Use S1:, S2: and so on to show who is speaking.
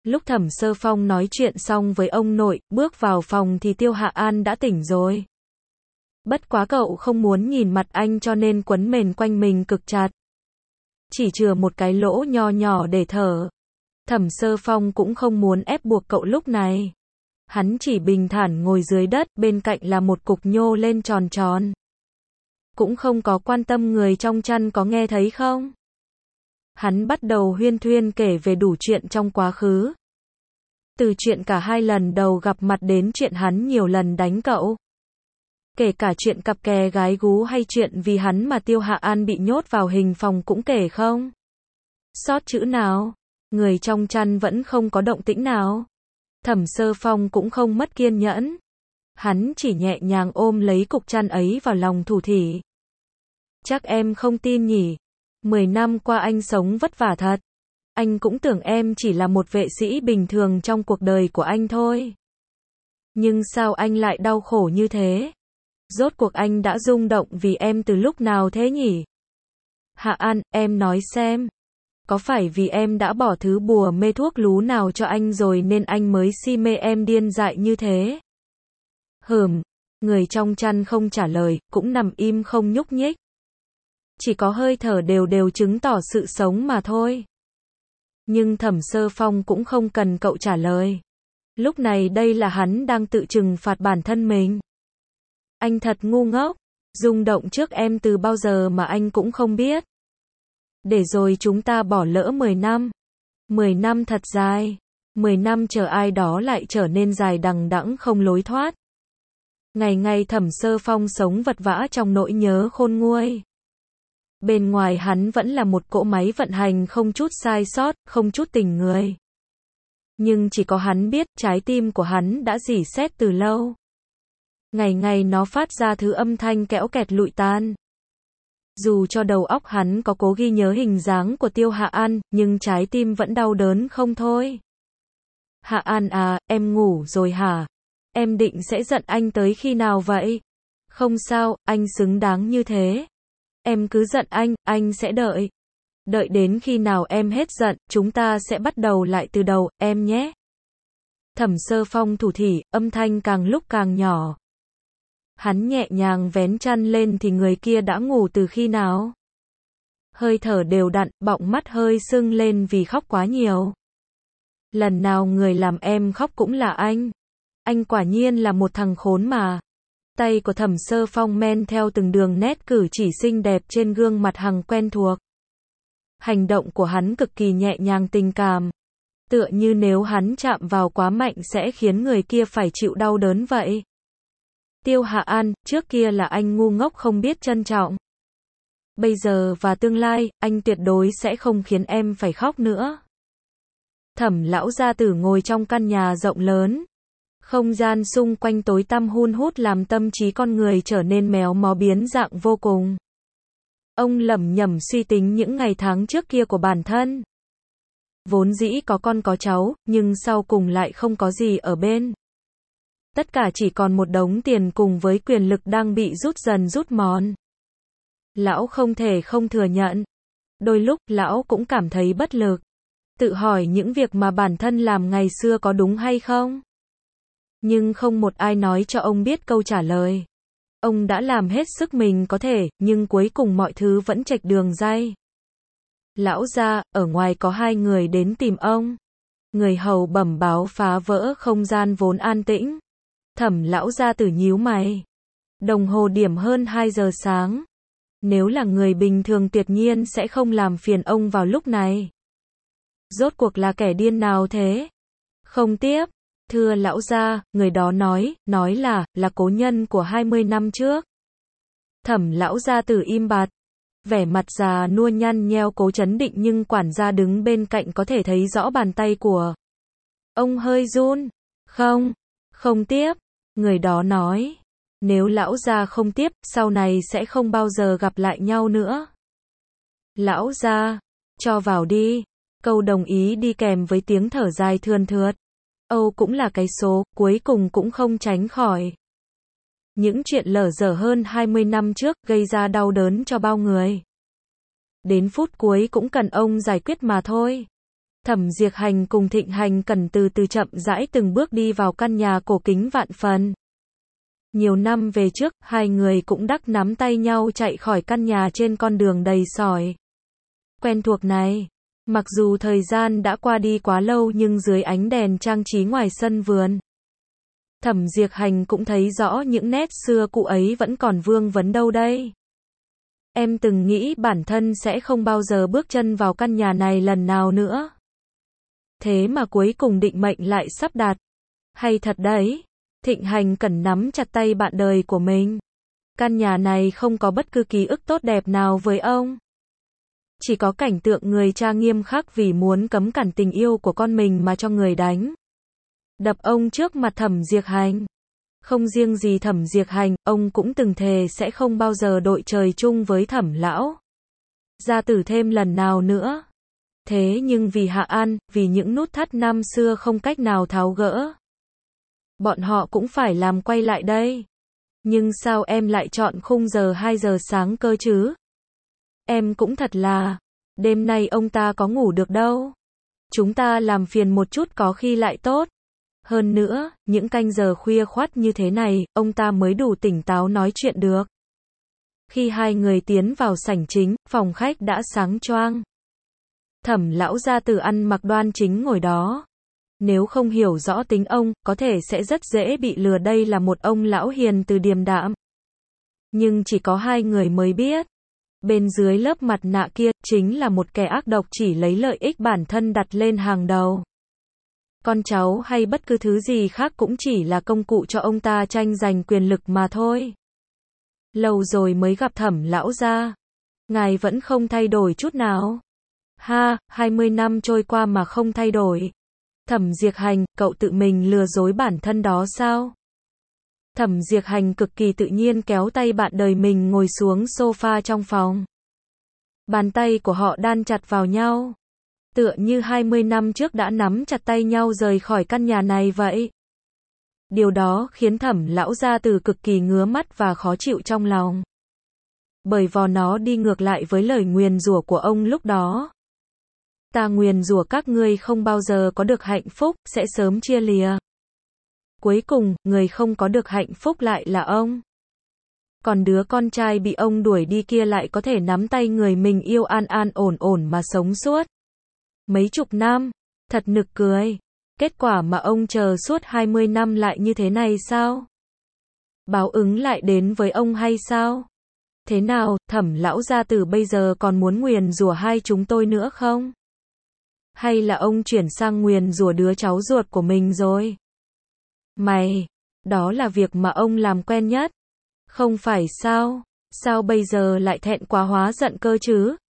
S1: Lúc Thẩm Sơ Phong nói chuyện xong với ông nội, bước vào phòng thì Tiêu Hạ An đã tỉnh rồi. Bất quá cậu không muốn nhìn mặt anh cho nên quấn mền quanh mình cực chặt. Chỉ chừa một cái lỗ nho nhỏ để thở. Thẩm Sơ Phong cũng không muốn ép buộc cậu lúc này. Hắn chỉ bình thản ngồi dưới đất, bên cạnh là một cục nhô lên tròn tròn. Cũng không có quan tâm người trong chăn có nghe thấy không. Hắn bắt đầu huyên thuyên kể về đủ chuyện trong quá khứ. Từ chuyện cả hai lần đầu gặp mặt đến chuyện hắn nhiều lần đánh cậu. Kể cả chuyện cặp kè gái gú hay chuyện vì hắn mà Tiêu Hạ An bị nhốt vào hình phòng cũng kể không. Sót chữ nào, người trong chăn vẫn không có động tĩnh nào. Thẩm Sơ Phong cũng không mất kiên nhẫn. Hắn chỉ nhẹ nhàng ôm lấy cục chăn ấy vào lòng thủ thỉ. Chắc em không tin nhỉ. 10 năm qua anh sống vất vả thật. Anh cũng tưởng em chỉ là một vệ sĩ bình thường trong cuộc đời của anh thôi. Nhưng sao anh lại đau khổ như thế? Rốt cuộc anh đã rung động vì em từ lúc nào thế nhỉ? Hạ An, em nói xem. Có phải vì em đã bỏ thứ bùa mê thuốc lú nào cho anh rồi nên anh mới si mê em điên dại như thế? Người trong chăn không trả lời, cũng nằm im không nhúc nhích. Chỉ có hơi thở đều đều chứng tỏ sự sống mà thôi. Nhưng Thẩm Sơ Phong cũng không cần cậu trả lời. Lúc này đây là hắn đang tự trừng phạt bản thân mình. Anh thật ngu ngốc, rung động trước em từ bao giờ mà anh cũng không biết. Để rồi chúng ta bỏ lỡ 10 năm. 10 năm thật dài. 10 năm chờ ai đó lại trở nên dài đằng đẵng không lối thoát. Ngày ngày Thẩm Sơ Phong sống vật vã trong nỗi nhớ khôn nguôi. Bên ngoài hắn vẫn là một cỗ máy vận hành không chút sai sót, không chút tình người. Nhưng chỉ có hắn biết, trái tim của hắn đã rỉ sét từ lâu. Ngày ngày nó phát ra thứ âm thanh kẽo kẹt lụi tan. Dù cho đầu óc hắn có cố ghi nhớ hình dáng của Tiêu Hạ An, nhưng trái tim vẫn đau đớn không thôi. Hạ An à, em ngủ rồi hả? Em định sẽ giận anh tới khi nào vậy? Không sao, anh xứng đáng như thế. Em cứ giận anh sẽ đợi. Đợi đến khi nào em hết giận, chúng ta sẽ bắt đầu lại từ đầu, em nhé. Thẩm Sơ Phong thủ thỉ, âm thanh càng lúc càng nhỏ. Hắn nhẹ nhàng vén chăn lên thì người kia đã ngủ từ khi nào? Hơi thở đều đặn, bọng mắt hơi sưng lên vì khóc quá nhiều. Lần nào người làm em khóc cũng là anh. Anh quả nhiên là một thằng khốn mà. Tay của Thẩm Sơ Phong men theo từng đường nét cử chỉ xinh đẹp trên gương mặt hằng quen thuộc. Hành động của hắn cực kỳ nhẹ nhàng tình cảm. Tựa như nếu hắn chạm vào quá mạnh sẽ khiến người kia phải chịu đau đớn vậy. Tiêu Hạ An, trước kia là anh ngu ngốc không biết trân trọng. Bây giờ và tương lai, anh tuyệt đối sẽ không khiến em phải khóc nữa. Thẩm lão gia tử ngồi trong căn nhà rộng lớn. Không gian xung quanh tối tăm hun hút làm tâm trí con người trở nên méo mó biến dạng vô cùng. Ông lẩm nhẩm suy tính những ngày tháng trước kia của bản thân. Vốn dĩ có con có cháu, nhưng sau cùng lại không có gì ở bên. Tất cả chỉ còn một đống tiền cùng với quyền lực đang bị rút dần rút mòn. Lão không thể không thừa nhận. Đôi lúc, lão cũng cảm thấy bất lực. Tự hỏi những việc mà bản thân làm ngày xưa có đúng hay không? Nhưng không một ai nói cho ông biết câu trả lời. Ông đã làm hết sức mình có thể, nhưng cuối cùng mọi thứ vẫn chệch đường ray. Lão gia, ở ngoài có 2 người đến tìm ông. Người hầu bẩm báo phá vỡ không gian vốn an tĩnh. Thẩm lão gia tử nhíu mày. Đồng hồ điểm hơn 2 giờ sáng. Nếu là người bình thường tuyệt nhiên sẽ không làm phiền ông vào lúc này. Rốt cuộc là kẻ điên nào thế? Không tiếp. Thưa lão gia, người đó nói là cố nhân của 20 năm trước. Thẩm lão gia tử im bặt. Vẻ mặt già nua nhăn nheo cố trấn định nhưng quản gia đứng bên cạnh có thể thấy rõ bàn tay của ông hơi run. Không tiếp. Người đó nói. Nếu lão gia không tiếp, sau này sẽ không bao giờ gặp lại nhau nữa. Lão gia, cho vào đi. Câu đồng ý đi kèm với tiếng thở dài thườn thượt. Âu cũng là cái số, cuối cùng cũng không tránh khỏi. Những chuyện lở dở hơn 20 năm trước gây ra đau đớn cho bao người. Đến phút cuối cũng cần ông giải quyết mà thôi. Thẩm Diệp Hành cùng Thịnh Hành Cẩn từ từ chậm rãi từng bước đi vào căn nhà cổ kính vạn phần. Nhiều năm về trước, hai người cũng đắc nắm tay nhau chạy khỏi căn nhà trên con đường đầy sỏi quen thuộc này. Mặc dù thời gian đã qua đi quá lâu nhưng dưới ánh đèn trang trí ngoài sân vườn, Thẩm Diệp Hành cũng thấy rõ những nét xưa cũ ấy vẫn còn vương vấn đâu đây. Em từng nghĩ bản thân sẽ không bao giờ bước chân vào căn nhà này lần nào nữa. Thế mà cuối cùng định mệnh lại sắp đặt. Hay thật đấy. Thịnh Hành Cẩn nắm chặt tay bạn đời của mình. Căn nhà này không có bất cứ ký ức tốt đẹp nào với ông. Chỉ có cảnh tượng người cha nghiêm khắc vì muốn cấm cản tình yêu của con mình mà cho người đánh đập ông trước mặt Thẩm Diệp Hành. Không riêng gì Thẩm Diệp Hành, ông cũng từng thề sẽ không bao giờ đội trời chung với Thẩm lão gia tử thêm lần nào nữa. Thế nhưng vì Hạ An, vì những nút thắt năm xưa không cách nào tháo gỡ, bọn họ cũng phải làm quay lại đây. Nhưng sao em lại chọn khung giờ 2 giờ sáng cơ chứ? Em cũng thật là, đêm nay ông ta có ngủ được đâu. Chúng ta làm phiền một chút có khi lại tốt. Hơn nữa, những canh giờ khuya khoắt như thế này, ông ta mới đủ tỉnh táo nói chuyện được. Khi hai người tiến vào sảnh chính, phòng khách đã sáng choang. Thẩm lão gia tử ăn mặc đoan chính ngồi đó. Nếu không hiểu rõ tính ông, có thể sẽ rất dễ bị lừa đây là một ông lão hiền từ điềm đạm. Nhưng chỉ có hai người mới biết. Bên dưới lớp mặt nạ kia, chính là một kẻ ác độc chỉ lấy lợi ích bản thân đặt lên hàng đầu. Con cháu hay bất cứ thứ gì khác cũng chỉ là công cụ cho ông ta tranh giành quyền lực mà thôi. Lâu rồi mới gặp Thẩm lão gia. Ngài vẫn không thay đổi chút nào. Ha, 20 năm trôi qua mà không thay đổi. Thẩm Diệp Hành, cậu tự mình lừa dối bản thân đó sao? Thẩm Diệp Hành cực kỳ tự nhiên kéo tay bạn đời mình ngồi xuống sofa trong phòng. Bàn tay của họ đan chặt vào nhau. Tựa như 20 năm trước đã nắm chặt tay nhau rời khỏi căn nhà này vậy. Điều đó khiến Thẩm lão gia tử cực kỳ ngứa mắt và khó chịu trong lòng. Bởi vì nó đi ngược lại với lời nguyền rủa của ông lúc đó. Ta nguyền rủa các ngươi không bao giờ có được hạnh phúc, sẽ sớm chia lìa. Cuối cùng, người không có được hạnh phúc lại là ông. Còn đứa con trai bị ông đuổi đi kia lại có thể nắm tay người mình yêu an an ổn ổn mà sống suốt mấy chục năm. Thật nực cười. Kết quả mà ông chờ suốt 20 năm lại như thế này sao? Báo ứng lại đến với ông hay sao? Thế nào, Thẩm lão gia tử bây giờ còn muốn nguyền rủa hai chúng tôi nữa không? Hay là ông chuyển sang nguyền rủa đứa cháu ruột của mình rồi? Mày, đó là việc mà ông làm quen nhất. Không phải sao? Sao bây giờ lại thẹn quá hóa giận cơ chứ?